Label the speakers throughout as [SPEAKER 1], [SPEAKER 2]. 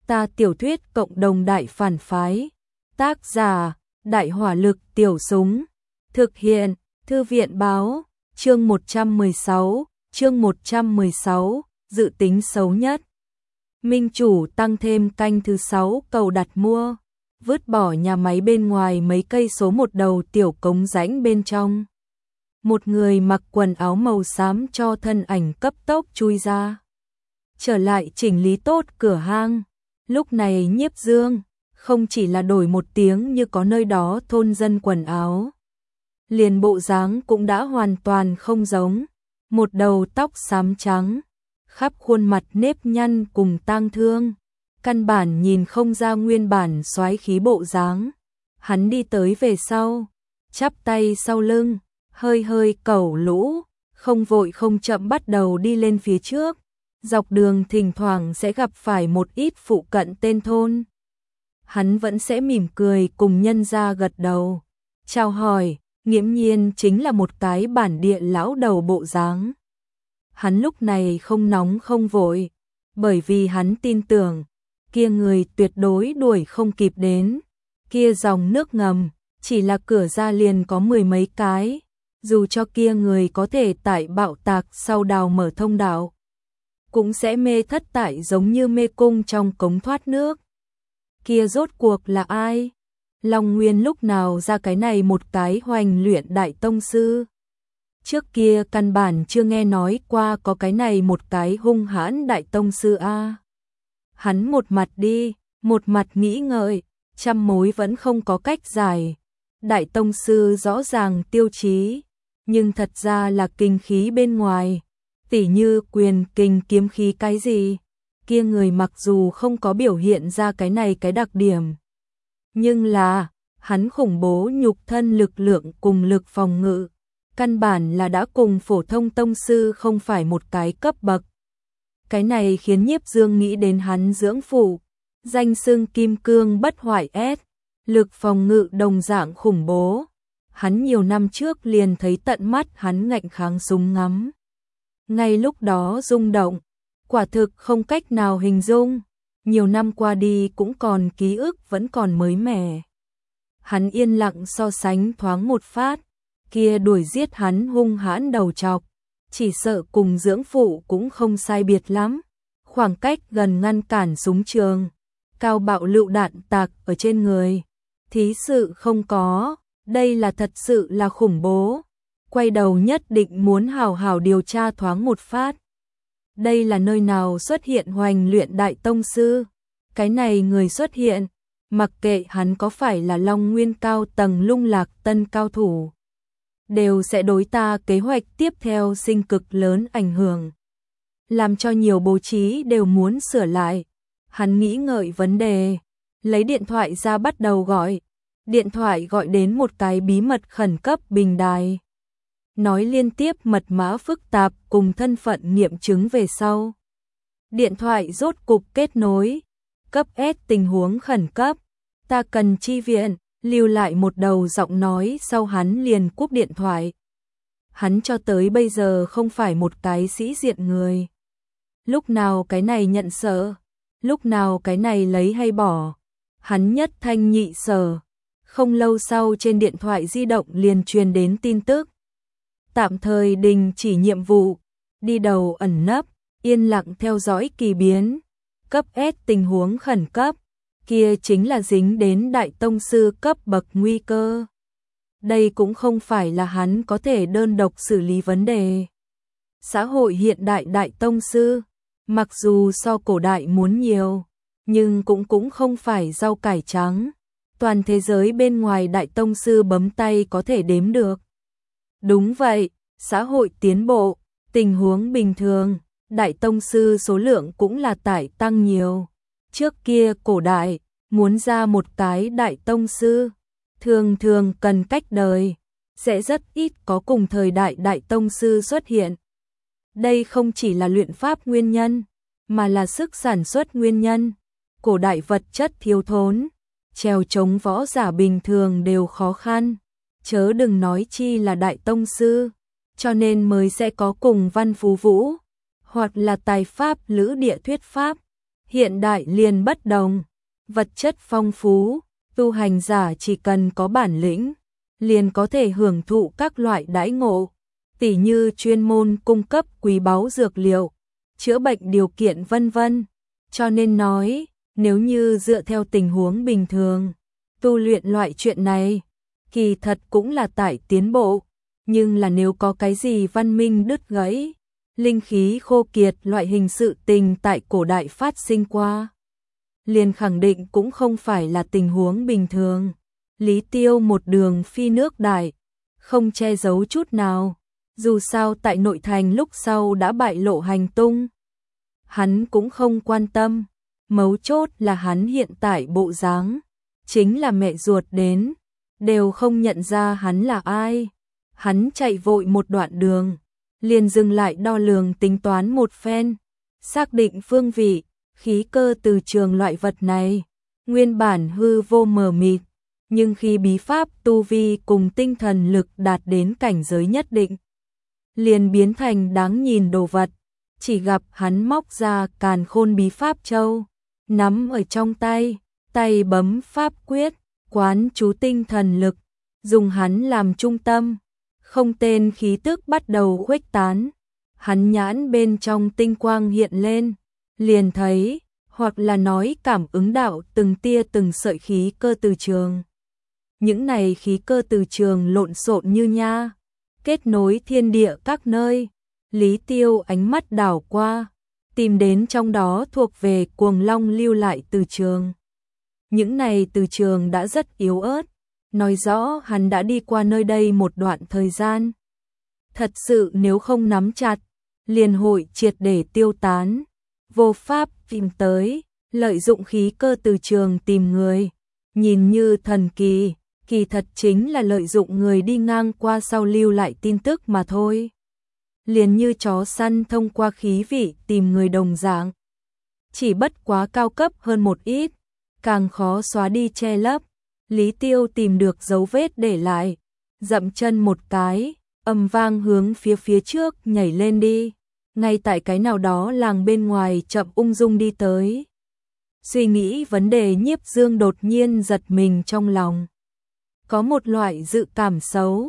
[SPEAKER 1] Ta tiểu thuyết cộng đồng đại phản phái. Tác giả, Đại hỏa lực tiểu súng. Thực hiện, Thư viện báo, chương 116, dự tính xấu nhất. Minh chủ tăng thêm canh thứ 6 cầu đặt mua, vứt bỏ nhà máy bên ngoài mấy cây số một đầu tiểu cống rãnh bên trong. Một người mặc quần áo màu xám cho thân ảnh cấp tốc chui ra. Trở lại chỉnh lý tốt cửa hang, lúc này Nhiếp Dương không chỉ là đổi một tiếng như có nơi đó thôn dân quần áo. Liền bộ dáng cũng đã hoàn toàn không giống, một đầu tóc xám trắng, khắp khuôn mặt nếp nhăn cùng tang thương, căn bản nhìn không ra nguyên bản soái khí bộ dáng. Hắn đi tới về sau, chắp tay sau lưng, hơi hơi cẩu lũ, không vội không chậm bắt đầu đi lên phía trước. Dọc đường thỉnh thoảng sẽ gặp phải một ít phụ cận tên thôn. Hắn vẫn sẽ mỉm cười cùng nhân gia gật đầu, chào hỏi, nghiễm nhiên chính là một cái bản địa lão đầu bộ dáng. Hắn lúc này không nóng không vội, bởi vì hắn tin tưởng, kia người tuyệt đối đuổi không kịp đến. Kia dòng nước ngầm, chỉ là cửa ra liền có 10 mấy cái, dù cho kia người có thể tại bạo tạc sau đào mở thông đạo, cũng sẽ mê thất tại giống như mê cung trong cống thoát nước. Kia rốt cuộc là ai? Long Nguyên lúc nào ra cái này một cái hoành luyện đại tông sư? Trước kia căn bản chưa nghe nói qua có cái này một cái hung hãn đại tông sư a. Hắn một mặt đi, một mặt nghĩ ngợi, trăm mối vẫn không có cách giải. Đại tông sư rõ ràng tiêu chí, nhưng thật ra là kinh khí bên ngoài, tỉ như quyền kình kiếm khí cái gì. Kia người mặc dù không có biểu hiện ra cái này cái đặc điểm, nhưng là hắn khủng bố nhục thân lực lượng cùng lực phòng ngự, căn bản là đã cùng phổ thông tông sư không phải một cái cấp bậc. Cái này khiến Nhiếp Dương nghĩ đến hắn dưỡng phụ, danh xưng kim cương bất hoại S, lực phòng ngự đồng dạng khủng bố. Hắn nhiều năm trước liền thấy tận mắt hắn ngạnh kháng súng ngắm. Ngay lúc đó rung động, quả thực không cách nào hình dung, nhiều năm qua đi cũng còn ký ức vẫn còn mới mẻ. Hắn yên lặng so sánh thoáng một phát, kia đuổi giết hắn hung hãn đầu trọc, chỉ sợ cùng dưỡng phụ cũng không sai biệt lắm, khoảng cách gần ngăn cản súng trường, cao bạo lựu đạn tạc ở trên người, thí sự không có, đây là thật sự là khủng bố. Quay đầu nhất định muốn hào hào điều tra thoáng một phát. Đây là nơi nào xuất hiện hoành luyện đại tông sư? Cái này người xuất hiện, mặc kệ hắn có phải là Long Nguyên cao tầng Lung Lạc Tân cao thủ, đều sẽ đối ta kế hoạch tiếp theo sinh cực lớn ảnh hưởng, làm cho nhiều bố trí đều muốn sửa lại. Hắn nghĩ ngợi vấn đề, lấy điện thoại ra bắt đầu gọi. Điện thoại gọi đến một cái bí mật khẩn cấp bình đài. Nói liên tiếp mật mã phức tạp cùng thân phận nghiệm chứng về sau. Điện thoại rốt cục kết nối. Cấp S tình huống khẩn cấp. Ta cần chi viện, lưu lại một đầu giọng nói sau hắn liền cúp điện thoại. Hắn cho tới bây giờ không phải một cái sĩ diện người. Lúc nào cái này nhận sợ, lúc nào cái này lấy hay bỏ. Hắn nhất thanh nhị sở. Không lâu sau trên điện thoại di động liền truyền đến tin tức. Tạm thời đình chỉ nhiệm vụ, đi đầu ẩn nấp, yên lặng theo dõi kỳ biến. Cấp S tình huống khẩn cấp, kia chính là dính đến đại tông sư cấp bậc nguy cơ. Đây cũng không phải là hắn có thể đơn độc xử lý vấn đề. Xã hội hiện đại đại tông sư, mặc dù so cổ đại muốn nhiều, nhưng cũng không phải rau cải trắng. Toàn thế giới bên ngoài đại tông sư bấm tay có thể đếm được. Đúng vậy, xã hội tiến bộ, tình huống bình thường, đại tông sư số lượng cũng là tại tăng nhiều. Trước kia cổ đại, muốn ra một cái đại tông sư, thường thường cần cách đời, sẽ rất ít có cùng thời đại đại tông sư xuất hiện. Đây không chỉ là luyện pháp nguyên nhân, mà là sức sản xuất nguyên nhân. Cổ đại vật chất thiếu thốn, trèo chống võ giả bình thường đều khó khăn, chớ đừng nói chi là đại tông sư, cho nên mới sẽ có cùng văn phú vũ, hoặc là tài pháp lữ địa thuyết pháp. Hiện đại liền bất đồng, vật chất phong phú, tu hành giả chỉ cần có bản lĩnh, liền có thể hưởng thụ các loại đãi ngộ, tỉ như chuyên môn cung cấp quý báu dược liệu, chữa bệnh điều kiện vân vân. Cho nên nói, nếu như dựa theo tình huống bình thường, tu luyện loại chuyện này, kỳ thật cũng là tại tiến bộ, nhưng là nếu có cái gì văn minh đứt gãy, linh khí khô kiệt loại hình sự tình tại cổ đại phát sinh qua, liền khẳng định cũng không phải là tình huống bình thường. Lý Tiêu một đường phi nước đại, không che giấu chút nào, dù sao tại nội thành lúc sau đã bại lộ hành tung. Hắn cũng không quan tâm, mấu chốt là hắn hiện tại bộ dáng, chính là mẹ ruột đến, đều không nhận ra hắn là ai. Hắn chạy vội một đoạn đường, liền dừng lại đo lường tính toán một phen, xác định phương vị, khí cơ từ trường loại vật này, nguyên bản hư vô mờ mịt, nhưng khi bí pháp tu vi cùng tinh thần lực đạt đến cảnh giới nhất định, liền biến thành đáng nhìn đồ vật. Chỉ gặp hắn móc ra Càn Khôn bí pháp châu, nắm ở trong tay, tay bấm pháp quyết, quán chú tinh thần lực, dùng hắn làm trung tâm, không tên khí tức bắt đầu khuếch tán. Hắn nhãn bên trong tinh quang hiện lên, liền thấy, hoặc là nói cảm ứng đạo từng tia từng sợi khí cơ từ trường. Những này khí cơ từ trường lộn xộn như nha, kết nối thiên địa các nơi. Lý Tiêu ánh mắt đảo qua, tìm đến trong đó thuộc về Cuồng Long lưu lại từ trường. Những này từ trường đã rất yếu ớt, nói rõ hắn đã đi qua nơi đây một đoạn thời gian. Thật sự nếu không nắm chặt, liền hội triệt để tiêu tán, vô pháp tìm tới, lợi dụng khí cơ từ trường tìm người, nhìn như thần kỳ, kỳ thật chính là lợi dụng người đi ngang qua sau lưu lại tin tức mà thôi. Liền như chó săn thông qua khí vị tìm người đồng dạng, chỉ bất quá cao cấp hơn một ít, càng khó xóa đi che lấp. Lý Tiêu tìm được dấu vết để lại, dậm chân một cái, ầm vang hướng phía trước nhảy lên đi, ngay tại cái nào đó làng bên ngoài chậm ung dung đi tới. Suy nghĩ vấn đề Nhiếp Dương đột nhiên giật mình trong lòng, có một loại dự cảm xấu,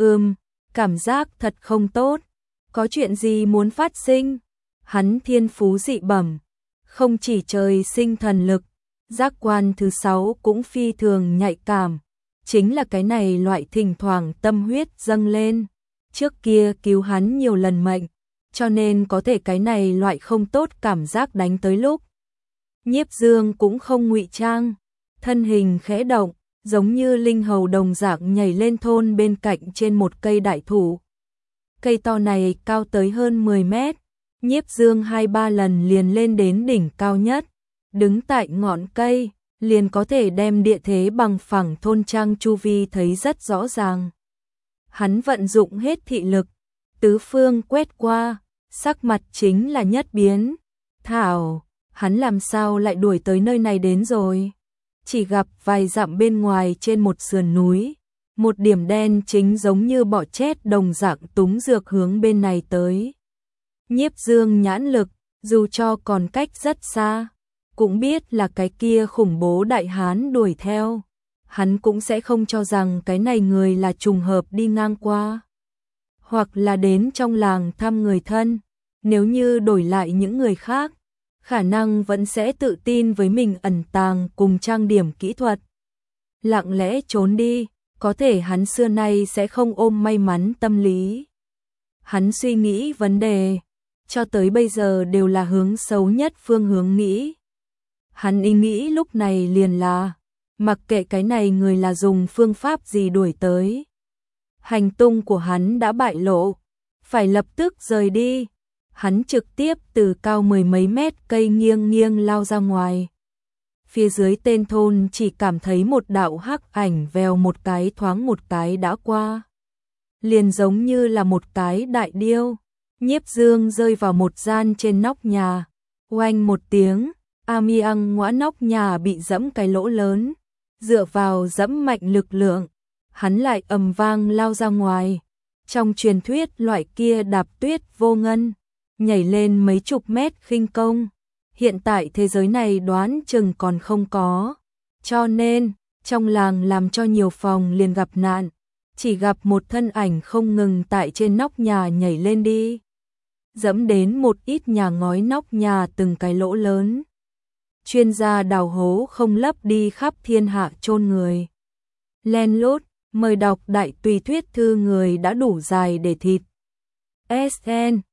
[SPEAKER 1] cảm giác thật không tốt. Có chuyện gì muốn phát sinh? Hắn thiên phú dị bẩm, không chỉ trời sinh thần lực, giác quan thứ 6 cũng phi thường nhạy cảm, chính là cái này loại thỉnh thoảng tâm huyết dâng lên, trước kia cứu hắn nhiều lần mệnh, cho nên có thể cái này loại không tốt cảm giác đánh tới lúc. Nhiếp Dương cũng không ngụy trang, thân hình khẽ động, giống như linh hầu đồng dạng nhảy lên thôn bên cạnh trên một cây đại thụ. Cây to này cao tới hơn 10 mét, Nhiếp Dương 2-3 lần liền lên đến đỉnh cao nhất, đứng tại ngọn cây, liền có thể đem địa thế bằng phẳng thôn trang chu vi thấy rất rõ ràng. Hắn vận dụng hết thị lực, tứ phương quét qua, sắc mặt chính là nhất biến. Thảo, hắn làm sao lại đuổi tới nơi này đến rồi? Chỉ gặp vài dặm bên ngoài trên một sườn núi, một điểm đen chính giống như bọ chét đồng dạng túng dược hướng bên này tới. Nhiếp Dương nhãn lực, dù cho còn cách rất xa, cũng biết là cái kia khủng bố đại hán đuổi theo. Hắn cũng sẽ không cho rằng cái này người là trùng hợp đi ngang qua, hoặc là đến trong làng thăm người thân. Nếu như đổi lại những người khác, khả năng vẫn sẽ tự tin với mình ẩn tàng cùng trang điểm kỹ thuật, lặng lẽ trốn đi. Có thể hắn xưa nay sẽ không ôm may mắn tâm lý. Hắn suy nghĩ vấn đề, cho tới bây giờ đều là hướng xấu nhất phương hướng nghĩ. Hắn ý nghĩ lúc này liền là, mặc kệ cái này người là dùng phương pháp gì đuổi tới, hành tung của hắn đã bại lộ, phải lập tức rời đi. Hắn trực tiếp từ cao 10 mấy mét cây nghiêng nghiêng lao ra ngoài. Phía dưới tên thôn chỉ cảm thấy một đạo hắc ảnh vèo một cái thoáng một cái đã qua. Liền giống như là một cái đại điêu. Nhiếp Dương rơi vào một gian trên nóc nhà. Oanh một tiếng, amiang ngõa nóc nhà bị dẫm cái lỗ lớn. Dựa vào dẫm mạnh lực lượng, hắn lại ầm vang lao ra ngoài. Trong truyền thuyết loại kia đạp tuyết vô ngân, nhảy lên mấy chục mét khinh công. hiện tại thế giới này đoán chừng còn không có. Cho nên, trong làng làm cho nhiều phòng liền gặp nạn, chỉ gặp một thân ảnh không ngừng tại trên nóc nhà nhảy lên đi, dẫm đến một ít nhà ngói nóc nhà từng cái lỗ lớn. Chuyên gia đào hố không lấp đi khắp thiên hạ chôn người. Len lút, mời đọc đại tùy thuyết thư người đã đủ dài để thịt. SN